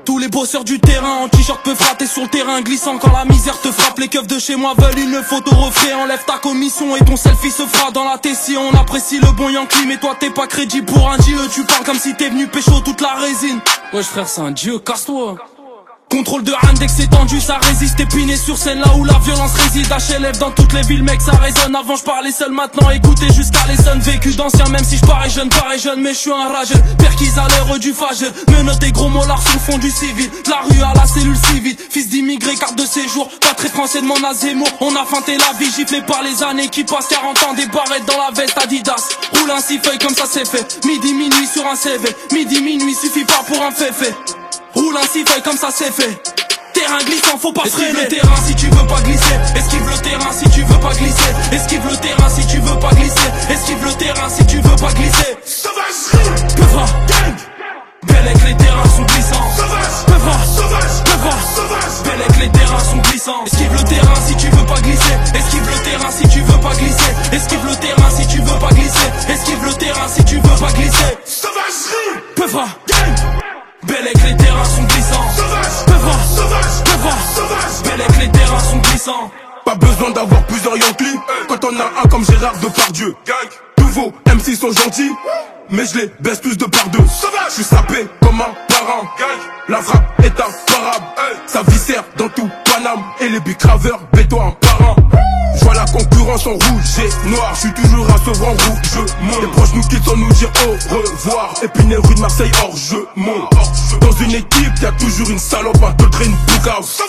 tous les bosseurs du terrain. En t-shirt peu frappé sur le terrain glissant. Quand la misère te frappe, les keufs de chez moi veulent une photo refait. Enlève ta commission et ton selfie se fera dans la Tessie. On apprécie le bon Yankee, mais toi t'es pas crédit pour un dieu. Tu parles comme si t'es venu pécho toute la résine. Wesh frère, c'est un dieu, casse-toi. Contrôle de index étendu, ça résiste. Épiné sur scène là où la violence réside. HLF dans toutes les villes, mec, ça résonne. Avant je parlais seul, maintenant écoutez jusqu'à les sons. Vécu d'ancien, même si je parais jeune, mais je suis un rageux. Perquise à l'heure du fageux. Menottes des gros mollards sur le fond du civil. De la rue à la cellule civile. Fils d'immigré, carte de séjour. Pas très français de mon Zemmour. On a feinté la vie, giflé par les années qui passent. 40 ans, des barrettes dans la veste Adidas. Roule un 6 feuilles comme ça c'est fait. Midi, minuit sur un CV. Midi, minuit suffit pas pour un féfé. Roule un 6 feuilles comme ça c'est fait. Terrain glissant, faut pas freiner. Esquive le terrain si tu veux pas glisser. Esquive le terrain si tu veux pas glisser. Esquive le terrain si tu veux pas glisser. Esquive le terrain si tu veux pas glisser. Sauvagerie, Peuvra, gang. Bellec, les terrains sont glissants. Sauvage, Peuvra, sauvage, Peuvra, sauvage. Bellec, les terrains sont glissants. Esquive le terrain si tu veux pas glisser. Esquive le terrain si tu veux pas glisser. Esquive le terrain si tu veux pas glisser. Esquive le terrain si tu veux pas glisser. Sauvagerie, Peuvra, gang. Bellec, les terrains sont glissants. Sauvage, Peuvra, sauvage, Peuvra, sauvage. Bellec, les terrains sont glissants. Pas besoin d'avoir plusieurs Yankees quand on a un comme Gérard Depardieu. Nouveau MC sont gentils, mais je les baisse plus de par deux. Je suis sapé comme un parent. La frappe est imparable. Sa viscère dans tout Paname. Et les bicraveurs, béton un parent. Je vois la concurrence en rouge et noir. Je suis toujours à ce grand rouge. Les proches nous quittent sans nous dire au revoir. Épinay rue de Marseille hors jeu. Dans une équipe, y'a toujours une salope, un peu traîne house.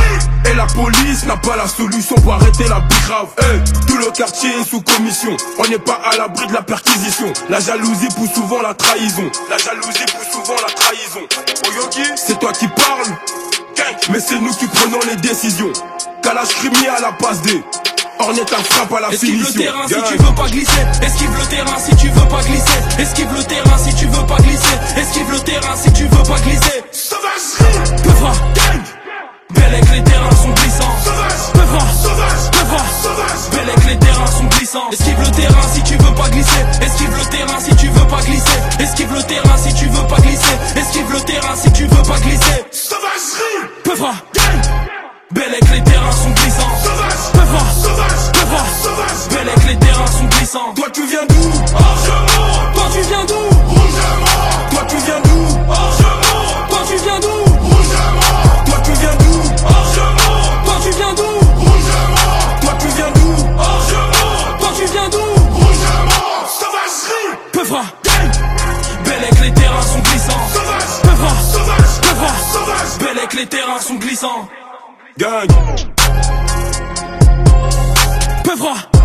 Et la police n'a pas la solution pour arrêter la bicrave. Tout le quartier est sous commission. On n'est pas à l'abri de la perquisition. La jalousie pousse souvent la trahison. La jalousie pousse souvent la trahison. C'est toi qui parles, mais c'est nous qui prenons les décisions. Calage crimier à la passe D. Ornette à frappe à la Esquive finition. le terrain si tu veux pas glisser. Esquive le terrain si tu veux pas glisser. Esquive le terrain si tu veux pas glisser. Esquive le terrain si tu veux pas glisser. Sauvagerie, Peuvra, gang. Bellec, les terrains sont glissants. Sauvage, Peuvra, sauvage, Peuvra, sauvage. Bellec, les terrains sont glissants. Esquive le terrain si tu veux pas glisser. Esquive le terrain si tu veux pas glisser. Esquive le terrain si tu veux pas glisser. Esquive le terrain si tu veux pas glisser. Sauvagerie, Peuvra, gang. Bellec, les terrains sont glissants. Sauvage, Peuvra, sauvage, Peuvra, sauvage. Bellec, les terrains sont glissants. Toi tu viens d'où? Orgemont. Toi tu viens d'où? Rougemont. Toi tu viens d'où? Orgemont. Toi tu viens d'où? Rougemont. Toi tu viens d'où? Orgemont. Toi tu viens d'où? Rougemont. Toi tu viens d'où? Orgemont. Toi tu viens d'où? Rougemont. Sauvagerie, Peuvra, gang. Bellec, les terrains sont glissants. sauvage, Peuvra, sauvage, Peuvra, sauvage. Bellec, les terrains sont glissants. Gang. Peuvra.